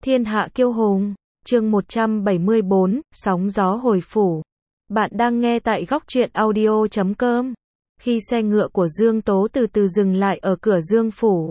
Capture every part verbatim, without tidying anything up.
Thiên hạ kiêu hùng, chương một trăm bảy mươi bốn, sóng gió hồi phủ. Bạn đang nghe tại góc truyện audio chấm com. Khi xe ngựa của Dương Tố từ từ dừng lại ở cửa Dương phủ,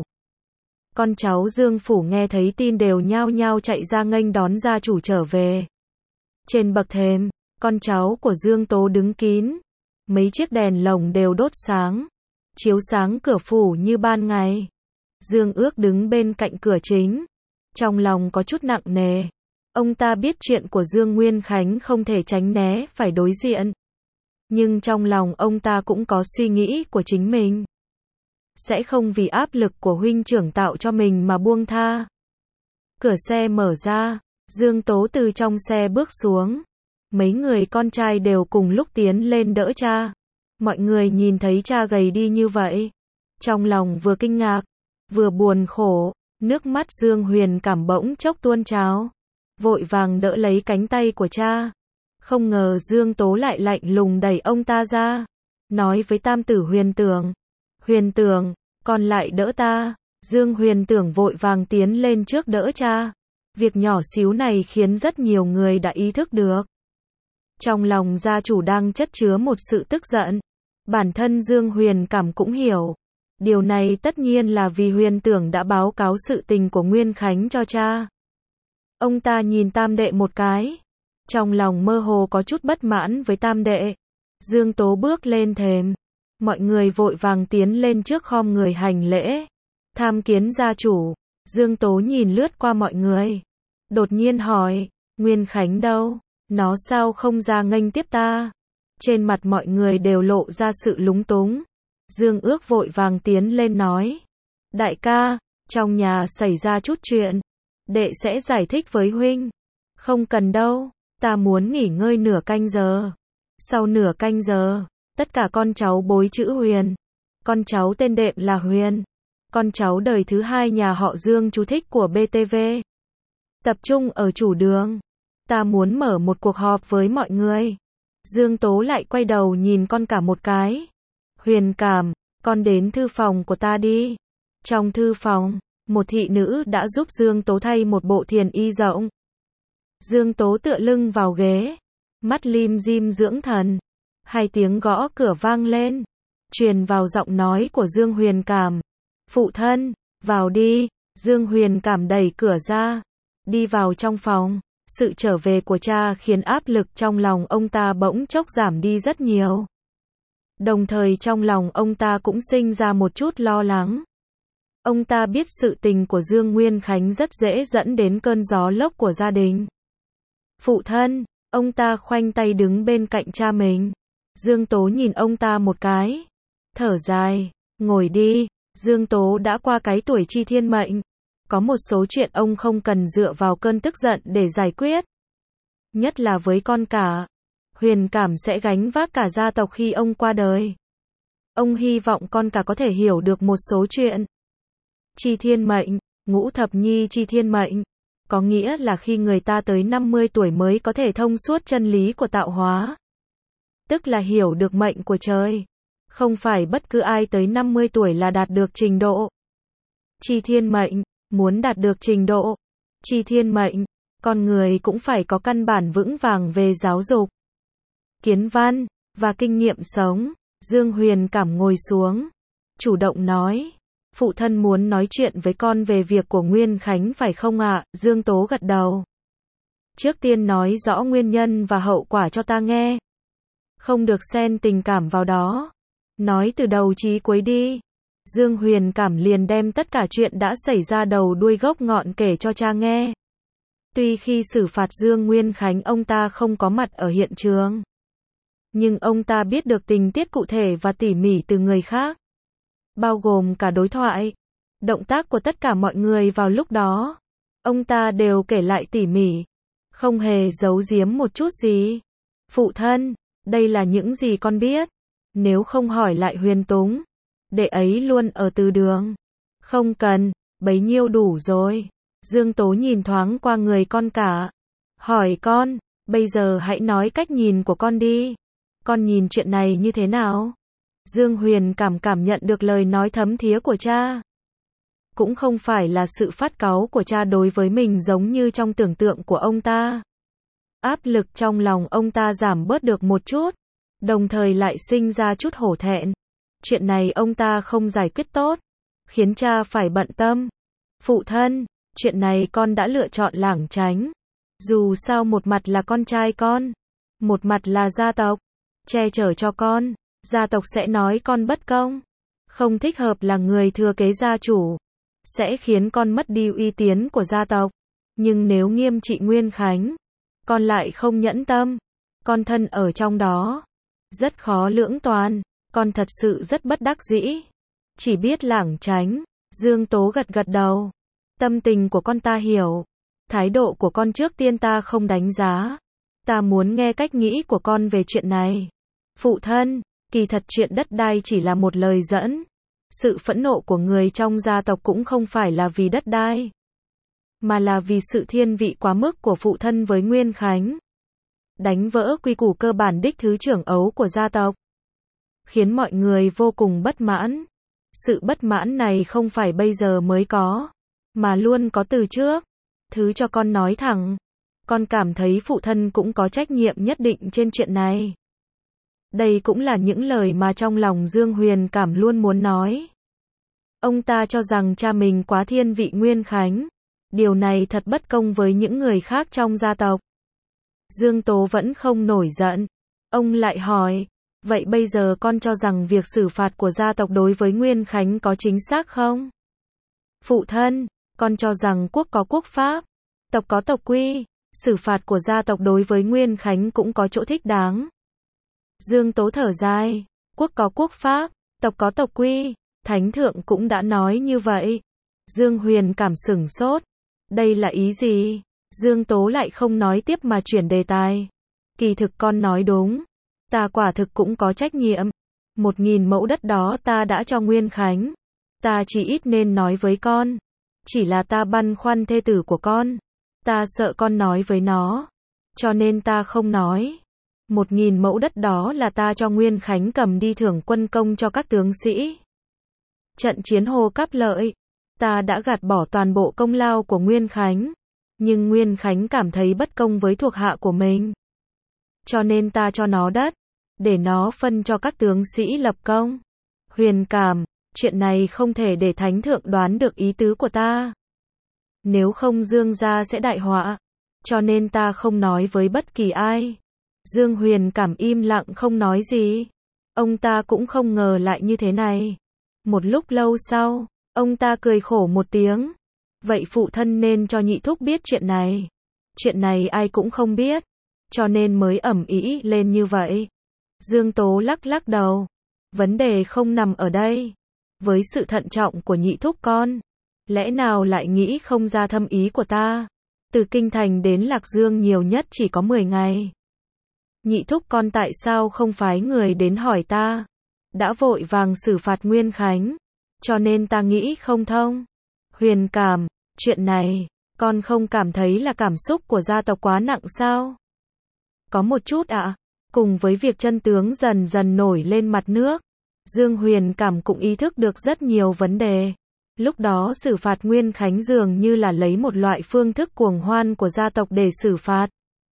con cháu Dương phủ nghe thấy tin đều nhao nhao chạy ra nghênh đón gia chủ trở về. Trên bậc thềm, con cháu của Dương Tố đứng kín, mấy chiếc đèn lồng đều đốt sáng, chiếu sáng cửa phủ như ban ngày. Dương Ước đứng bên cạnh cửa chính, trong lòng có chút nặng nề. Ông ta biết chuyện của Dương Nguyên Khánh không thể tránh né phải đối diện, nhưng trong lòng ông ta cũng có suy nghĩ của chính mình. Sẽ không vì áp lực của huynh trưởng tạo cho mình mà buông tha. Cửa xe mở ra, Dương Tố từ trong xe bước xuống. Mấy người con trai đều cùng lúc tiến lên đỡ cha. Mọi người nhìn thấy cha gầy đi như vậy, trong lòng vừa kinh ngạc, vừa buồn khổ. Nước mắt Dương Huyền cảm bỗng chốc tuôn trào, vội vàng đỡ lấy cánh tay của cha. Không ngờ Dương Tố lại lạnh lùng đẩy ông ta ra, nói với tam tử Huyền Tưởng: Huyền Tưởng, con lại đỡ ta. Dương Huyền Tưởng vội vàng tiến lên trước đỡ cha. Việc nhỏ xíu này khiến rất nhiều người đã ý thức được. Trong lòng gia chủ đang chất chứa một sự tức giận. Bản thân Dương Huyền cảm cũng hiểu. Điều này tất nhiên là vì Huyền Tưởng đã báo cáo sự tình của Nguyên Khánh cho cha. Ông ta nhìn tam đệ một cái, trong lòng mơ hồ có chút bất mãn với tam đệ. Dương Tố bước lên thềm, mọi người vội vàng tiến lên trước khom người hành lễ, tham kiến gia chủ. Dương Tố nhìn lướt qua mọi người, đột nhiên hỏi: Nguyên Khánh đâu? Nó sao không ra nghênh tiếp ta? Trên mặt mọi người đều lộ ra sự lúng túng. Dương Ước vội vàng tiến lên nói: Đại ca, trong nhà xảy ra chút chuyện, đệ sẽ giải thích với huynh. Không cần đâu, ta muốn nghỉ ngơi nửa canh giờ. Sau nửa canh giờ, tất cả con cháu bối chữ Huyền. Con cháu tên đệm là Huyền, con cháu đời thứ hai nhà họ Dương chú thích của bê tê vê, tập trung ở chủ đường. Ta muốn mở một cuộc họp với mọi người. Dương Tố lại quay đầu nhìn con cả một cái. Huyền Cảm, con đến thư phòng của ta đi. Trong thư phòng, một thị nữ đã giúp Dương Tố thay một bộ thiền y rộng. Dương Tố tựa lưng vào ghế, mắt lim dim dưỡng thần. Hai tiếng gõ cửa vang lên, truyền vào giọng nói của Dương Huyền Cảm. Phụ thân, vào đi. Dương Huyền Cảm đẩy cửa ra, đi vào trong phòng. Sự trở về của cha khiến áp lực trong lòng ông ta bỗng chốc giảm đi rất nhiều. Đồng thời trong lòng ông ta cũng sinh ra một chút lo lắng. Ông ta biết sự tình của Dương Nguyên Khánh rất dễ dẫn đến cơn gió lốc của gia đình. Phụ thân, ông ta khoanh tay đứng bên cạnh cha mình. Dương Tố nhìn ông ta một cái, thở dài: Ngồi đi. Dương Tố đã qua cái tuổi chi thiên mệnh. Có một số chuyện ông không cần dựa vào cơn tức giận để giải quyết. Nhất là với con cả. Huyền Cảm sẽ gánh vác cả gia tộc khi ông qua đời. Ông hy vọng con cả có thể hiểu được một số chuyện. Chi thiên mệnh, ngũ thập nhi chi thiên mệnh, có nghĩa là khi người ta tới năm mươi tuổi mới có thể thông suốt chân lý của tạo hóa. Tức là hiểu được mệnh của trời. Không phải bất cứ ai tới năm mươi tuổi là đạt được trình độ chi thiên mệnh. Muốn đạt được trình độ chi thiên mệnh, con người cũng phải có căn bản vững vàng về giáo dục, kiến văn và kinh nghiệm sống. Dương Huyền Cảm ngồi xuống, chủ động nói: Phụ thân muốn nói chuyện với con về việc của Nguyên Khánh phải không ạ? Dương Tố gật đầu. Trước tiên nói rõ nguyên nhân và hậu quả cho ta nghe. Không được xen tình cảm vào đó. Nói từ đầu chí cuối đi. Dương Huyền Cảm liền đem tất cả chuyện đã xảy ra đầu đuôi gốc ngọn kể cho cha nghe. Tuy khi xử phạt Dương Nguyên Khánh ông ta không có mặt ở hiện trường, nhưng ông ta biết được tình tiết cụ thể và tỉ mỉ từ người khác, bao gồm cả đối thoại, động tác của tất cả mọi người vào lúc đó. Ông ta đều kể lại tỉ mỉ, không hề giấu giếm một chút gì. Phụ thân, đây là những gì con biết. Nếu không hỏi lại Huyền Túng, đệ ấy luôn ở từ đường. Không cần, bấy nhiêu đủ rồi. Dương Tố nhìn thoáng qua người con cả, hỏi: Con, bây giờ hãy nói cách nhìn của con đi. Con nhìn chuyện này như thế nào? Dương Huyền Cảm cảm nhận được lời nói thấm thía của cha. cũng không phải là sự phát cáu của cha đối với mình giống như trong tưởng tượng của ông ta. Áp lực trong lòng ông ta giảm bớt được một chút, đồng thời lại sinh ra chút hổ thẹn. Chuyện này ông ta không giải quyết tốt, khiến cha phải bận tâm. Phụ thân, chuyện này con đã lựa chọn lảng tránh. Dù sao một mặt là con trai con, một mặt là gia tộc, che chở cho con, gia tộc sẽ nói con bất công, không thích hợp là người thừa kế gia chủ, sẽ khiến con mất đi uy tín của gia tộc. Nhưng nếu nghiêm trị Nguyên Khánh, con lại không nhẫn tâm, con thân ở trong đó, rất khó lưỡng toàn, con thật sự rất bất đắc dĩ, chỉ biết lảng tránh. Dương Tố gật gật đầu, tâm tình của con ta hiểu, thái độ của con trước tiên ta không đánh giá, ta muốn nghe cách nghĩ của con về chuyện này. Phụ thân, kỳ thật chuyện đất đai chỉ là một lời dẫn, sự phẫn nộ của người trong gia tộc cũng không phải là vì đất đai, mà là vì sự thiên vị quá mức của phụ thân với Nguyên Khánh, đánh vỡ quy củ cơ bản đích thứ trưởng ấu của gia tộc, khiến mọi người vô cùng bất mãn. Sự bất mãn này không phải bây giờ mới có, mà luôn có từ trước. Thứ cho con nói thẳng, con cảm thấy phụ thân cũng có trách nhiệm nhất định trên chuyện này. Đây cũng là những lời mà trong lòng Dương Huyền Cảm luôn muốn nói. Ông ta cho rằng cha mình quá thiên vị Nguyên Khánh. Điều này thật bất công với những người khác trong gia tộc. Dương Tố vẫn không nổi giận. Ông lại hỏi, vậy bây giờ con cho rằng việc xử phạt của gia tộc đối với Nguyên Khánh có chính xác không? Phụ thân, con cho rằng quốc có quốc pháp, tộc có tộc quy, xử phạt của gia tộc đối với Nguyên Khánh cũng có chỗ thích đáng. Dương Tố thở dài, quốc có quốc pháp, tộc có tộc quy, Thánh Thượng cũng đã nói như vậy. Dương Huyền Cảm sửng sốt, đây là ý gì? Dương Tố lại không nói tiếp mà chuyển đề tài. Kỳ thực con nói đúng, ta quả thực cũng có trách nhiệm. Một nghìn mẫu đất đó ta đã cho Nguyên Khánh, ta chỉ ít nên nói với con. Chỉ là ta băn khoăn thê tử của con, ta sợ con nói với nó, cho nên ta không nói. Một nghìn mẫu đất đó là ta cho Nguyên Khánh cầm đi thưởng quân công cho các tướng sĩ. Trận chiến Hồ Cáp Lợi, ta đã gạt bỏ toàn bộ công lao của Nguyên Khánh, nhưng Nguyên Khánh cảm thấy bất công với thuộc hạ của mình, cho nên ta cho nó đất, để nó phân cho các tướng sĩ lập công. Huyền Cảm, chuyện này không thể để Thánh Thượng đoán được ý tứ của ta. Nếu không Dương gia sẽ đại họa, cho nên ta không nói với bất kỳ ai. Dương Huyền Cảm im lặng không nói gì. Ông ta cũng không ngờ lại như thế này. Một lúc lâu sau, ông ta cười khổ một tiếng. Vậy phụ thân nên cho nhị thúc biết chuyện này. Chuyện này ai cũng không biết, cho nên mới ầm ĩ lên như vậy. Dương Tố lắc lắc đầu. Vấn đề không nằm ở đây. Với sự thận trọng của nhị thúc con, lẽ nào lại nghĩ không ra thâm ý của ta? Từ Kinh Thành đến Lạc Dương nhiều nhất chỉ có mười ngày. Nhị thúc con tại sao không phái người đến hỏi ta? Đã vội vàng xử phạt Nguyên Khánh, cho nên ta nghĩ không thông. Huyền Cảm, chuyện này, con không cảm thấy là cảm xúc của gia tộc quá nặng sao? Có một chút ạ. À? Cùng với việc chân tướng dần dần nổi lên mặt nước, Dương Huyền Cảm cũng ý thức được rất nhiều vấn đề. Lúc đó xử phạt Nguyên Khánh dường như là lấy một loại phương thức cuồng hoan của gia tộc để xử phạt.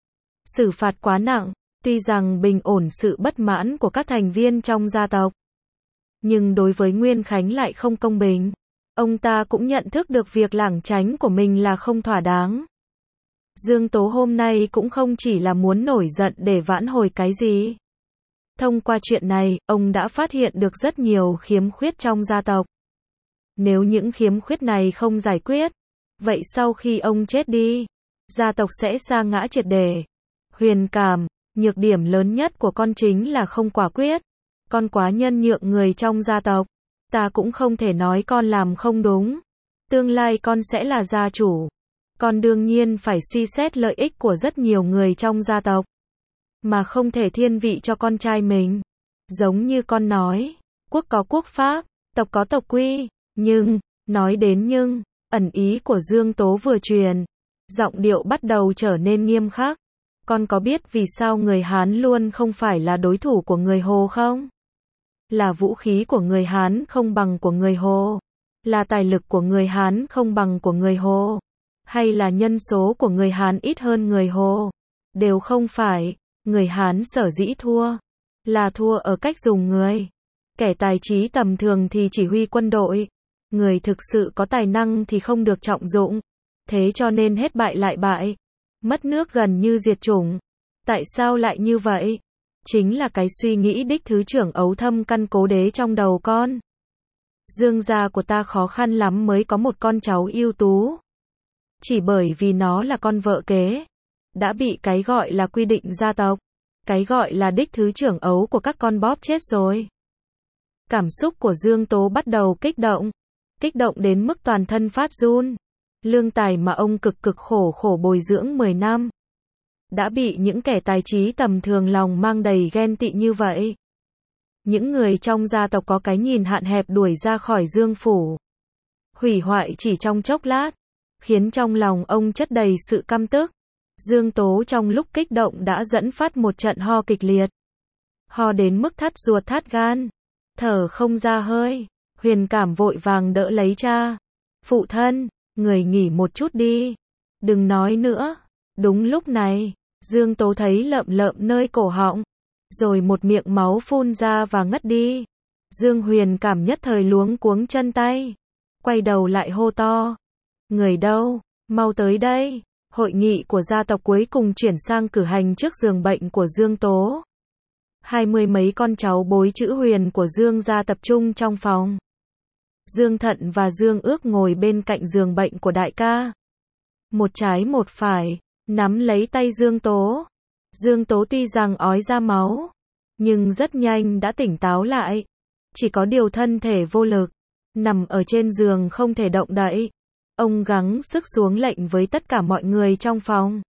Xử phạt quá nặng, tuy rằng bình ổn sự bất mãn của các thành viên trong gia tộc, nhưng đối với Nguyên Khánh lại không công bình. Ông ta cũng nhận thức được việc lảng tránh của mình là không thỏa đáng. Dương Tố hôm nay cũng không chỉ là muốn nổi giận để vãn hồi cái gì. Thông qua chuyện này, ông đã phát hiện được rất nhiều khiếm khuyết trong gia tộc. Nếu những khiếm khuyết này không giải quyết, vậy sau khi ông chết đi, gia tộc sẽ sa ngã triệt để. Huyền Cảm, nhược điểm lớn nhất của con chính là không quả quyết. Con quá nhân nhượng người trong gia tộc. Ta cũng không thể nói con làm không đúng. Tương lai con sẽ là gia chủ. Con đương nhiên phải suy xét lợi ích của rất nhiều người trong gia tộc, mà không thể thiên vị cho con trai mình. Giống như con nói, quốc có quốc pháp, tộc có tộc quy, nhưng, nói đến nhưng, ẩn ý của Dương Tố vừa truyền, giọng điệu bắt đầu trở nên nghiêm khắc. Con có biết vì sao người Hán luôn không phải là đối thủ của người Hồ không? Là vũ khí của người Hán không bằng của người Hồ. Là tài lực của người Hán không bằng của người Hồ? Hay là nhân số của người Hán ít hơn người Hồ? Đều không phải. Người Hán sở dĩ thua, là thua ở cách dùng người. Kẻ tài trí tầm thường thì chỉ huy quân đội. Người thực sự có tài năng thì không được trọng dụng. Thế cho nên hết bại lại bại. Mất nước gần như diệt chủng. Tại sao lại như vậy? Chính là cái suy nghĩ đích thứ trưởng ấu thâm căn cố đế trong đầu con. Dương gia của ta khó khăn lắm mới có một con cháu ưu tú. Chỉ bởi vì nó là con vợ kế. Đã bị cái gọi là quy định gia tộc. Cái gọi là đích thứ trưởng ấu của các con bóp chết rồi. Cảm xúc của Dương Tố bắt đầu kích động. Kích động đến mức toàn thân phát run. Lương tài mà ông cực cực khổ khổ bồi dưỡng mười năm. Đã bị những kẻ tài trí tầm thường lòng mang đầy ghen tị như vậy. Những người trong gia tộc có cái nhìn hạn hẹp đuổi ra khỏi Dương phủ. Hủy hoại chỉ trong chốc lát. Khiến trong lòng ông chất đầy sự căm tức. Dương Tố trong lúc kích động đã dẫn phát một trận ho kịch liệt. Ho đến mức thắt ruột thắt gan. Thở không ra hơi. Huyền Cảm vội vàng đỡ lấy cha. Phụ thân, người nghỉ một chút đi. Đừng nói nữa. Đúng lúc này, Dương Tố thấy lợm lợm nơi cổ họng. Rồi một miệng máu phun ra và ngất đi. Dương Huyền Cảm nhất thời luống cuống chân tay. Quay đầu lại hô to. Người đâu? Mau tới đây. Hội nghị của gia tộc cuối cùng chuyển sang cử hành trước giường bệnh của Dương Tố. Hai mươi mấy con cháu bối chữ Huyền của Dương gia tập trung trong phòng. Dương Thận và Dương Ước ngồi bên cạnh giường bệnh của đại ca. Một trái một phải, nắm lấy tay Dương Tố. Dương Tố tuy rằng ói ra máu, nhưng rất nhanh đã tỉnh táo lại. Chỉ có điều thân thể vô lực, nằm ở trên giường không thể động đậy. Ông gắng sức xuống lệnh với tất cả mọi người trong phòng.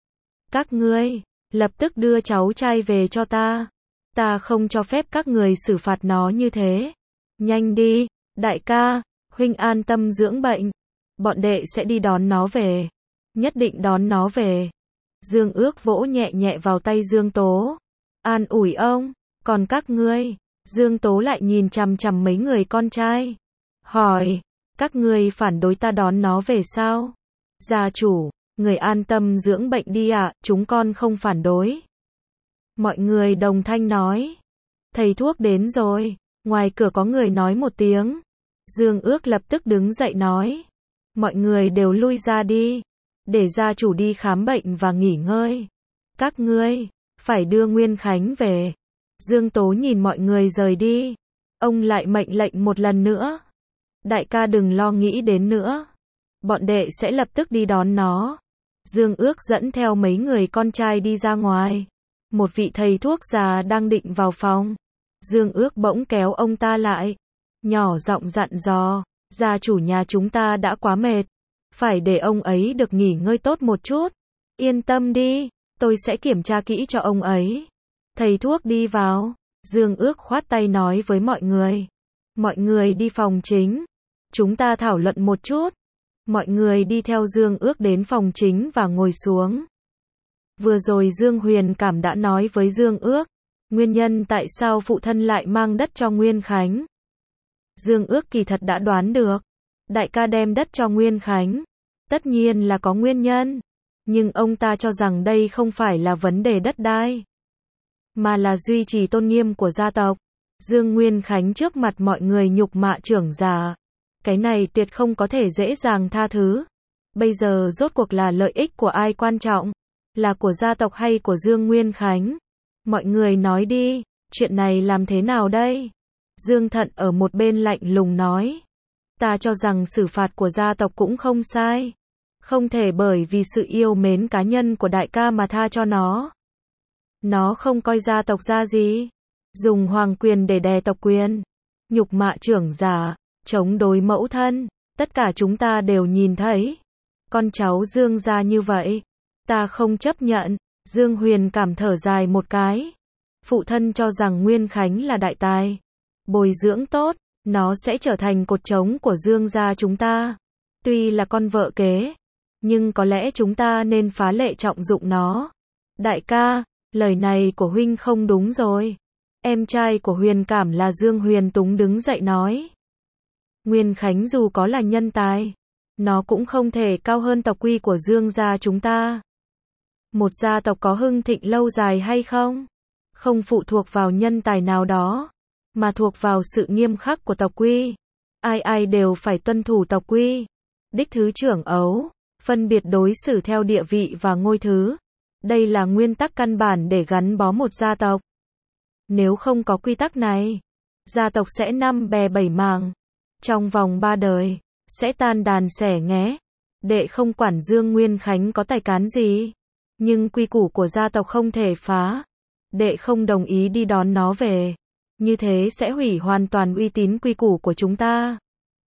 Các ngươi, lập tức đưa cháu trai về cho ta. Ta không cho phép các người xử phạt nó như thế. Nhanh đi, đại ca, huynh an tâm dưỡng bệnh. Bọn đệ sẽ đi đón nó về. Nhất định đón nó về. Dương Ước vỗ nhẹ nhẹ vào tay Dương Tố. An ủi ông, còn các ngươi. Dương Tố lại nhìn chằm chằm mấy người con trai. Hỏi, các ngươi phản đối ta đón nó về sao? Gia chủ, người an tâm dưỡng bệnh đi ạ, à, chúng con không phản đối. Mọi người đồng thanh nói. Thầy thuốc đến rồi. Ngoài cửa có người nói một tiếng. Dương Ước lập tức đứng dậy nói. Mọi người đều lui ra đi. Để gia chủ đi khám bệnh và nghỉ ngơi. Các ngươi, phải đưa Nguyên Khánh về. Dương Tố nhìn mọi người rời đi. Ông lại mệnh lệnh một lần nữa. Đại ca đừng lo nghĩ đến nữa. Bọn đệ sẽ lập tức đi đón nó. Dương Ước dẫn theo mấy người con trai đi ra ngoài. Một vị thầy thuốc già đang định vào phòng. Dương Ước bỗng kéo ông ta lại. Nhỏ giọng dặn dò. Gia chủ nhà chúng ta đã quá mệt. Phải để ông ấy được nghỉ ngơi tốt một chút. Yên tâm đi, tôi sẽ kiểm tra kỹ cho ông ấy. Thầy thuốc đi vào. Dương Ước khoát tay nói với mọi người. Mọi người đi phòng chính. Chúng ta thảo luận một chút. Mọi người đi theo Dương Ước đến phòng chính và ngồi xuống. Vừa rồi Dương Huyền Cảm đã nói với Dương Ước. Nguyên nhân tại sao phụ thân lại mang đất cho Nguyên Khánh. Dương Ước kỳ thật đã đoán được. Đại ca đem đất cho Nguyên Khánh. Tất nhiên là có nguyên nhân. Nhưng ông ta cho rằng đây không phải là vấn đề đất đai. Mà là duy trì tôn nghiêm của gia tộc. Dương Nguyên Khánh trước mặt mọi người nhục mạ trưởng giả. Cái này tuyệt không có thể dễ dàng tha thứ. Bây giờ rốt cuộc là lợi ích của ai quan trọng? Là của gia tộc hay của Dương Nguyên Khánh? Mọi người nói đi, chuyện này làm thế nào đây? Dương Thận ở một bên lạnh lùng nói. Ta cho rằng xử phạt của gia tộc cũng không sai. Không thể bởi vì sự yêu mến cá nhân của đại ca mà tha cho nó. Nó không coi gia tộc ra gì. Dùng hoàng quyền để đè tộc quyền. Nhục mạ trưởng giả. Chống đối mẫu thân. Tất cả chúng ta đều nhìn thấy. Con cháu Dương gia như vậy. Ta không chấp nhận. Dương Huyền Cảm thở dài một cái. Phụ thân cho rằng Nguyên Khánh là đại tài. Bồi dưỡng tốt. Nó sẽ trở thành cột trống của Dương gia chúng ta. Tuy là con vợ kế. Nhưng có lẽ chúng ta nên phá lệ trọng dụng nó. Đại ca, lời này của huynh không đúng rồi. Em trai của Huyền Cảm là Dương Huyền Túng đứng dậy nói. Nguyên Khánh dù có là nhân tài, nó cũng không thể cao hơn tộc quy của Dương gia chúng ta. Một gia tộc có hưng thịnh lâu dài hay không, không phụ thuộc vào nhân tài nào đó, mà thuộc vào sự nghiêm khắc của tộc quy. Ai ai đều phải tuân thủ tộc quy. Đích thứ trưởng ấu, phân biệt đối xử theo địa vị và ngôi thứ. Đây là nguyên tắc căn bản để gắn bó một gia tộc. Nếu không có quy tắc này, gia tộc sẽ năm bè bảy mảng. Trong vòng ba đời, sẽ tan đàn xẻ nghé. Đệ không quản Dương Nguyên Khánh có tài cán gì, nhưng quy củ của gia tộc không thể phá. Đệ không đồng ý đi đón nó về. Như thế sẽ hủy hoàn toàn uy tín quy củ của chúng ta.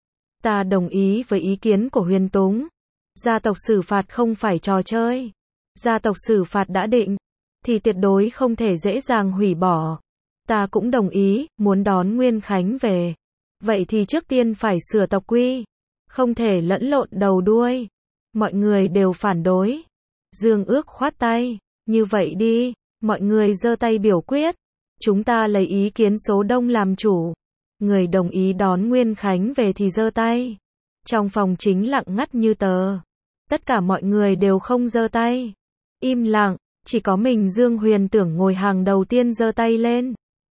Ta đồng ý với ý kiến của Huyền Túng. Gia tộc xử phạt không phải trò chơi. Gia tộc xử phạt đã định, thì tuyệt đối không thể dễ dàng hủy bỏ. Ta cũng đồng ý, muốn đón Nguyên Khánh về. Vậy thì trước tiên phải sửa tộc quy. Không thể lẫn lộn đầu đuôi. Mọi người đều phản đối. Dương Ước khoát tay. Như vậy đi, mọi người giơ tay biểu quyết. Chúng ta lấy ý kiến số đông làm chủ. Người đồng ý đón Nguyên Khánh về thì giơ tay. Trong phòng chính lặng ngắt như tờ. Tất cả mọi người đều không giơ tay. Im lặng, chỉ có mình Dương Huyền Tưởng ngồi hàng đầu tiên giơ tay lên.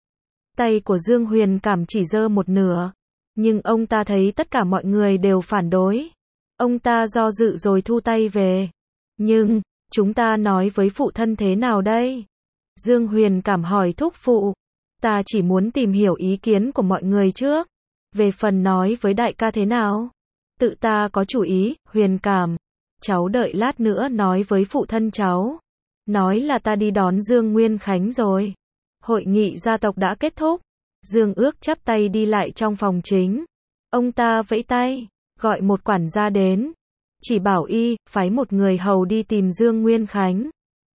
Tay của Dương Huyền Cảm chỉ giơ một nửa. Nhưng ông ta thấy tất cả mọi người đều phản đối. Ông ta do dự rồi thu tay về. Nhưng, chúng ta nói với phụ thân thế nào đây? Dương Huyền Cảm hỏi thúc phụ. Ta chỉ muốn tìm hiểu ý kiến của mọi người trước. Về phần nói với đại ca thế nào? Tự ta có chủ ý, Huyền Cảm. Cháu đợi lát nữa nói với phụ thân cháu. Nói là ta đi đón Dương Nguyên Khánh rồi. Hội nghị gia tộc đã kết thúc. Dương Ước chắp tay đi lại trong phòng chính. Ông ta vẫy tay, gọi một quản gia đến. Chỉ bảo y, phái một người hầu đi tìm Dương Nguyên Khánh.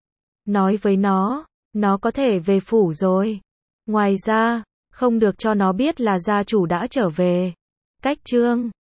Nói với nó, nó có thể về phủ rồi. Ngoài ra, không được cho nó biết là gia chủ đã trở về. Cách chương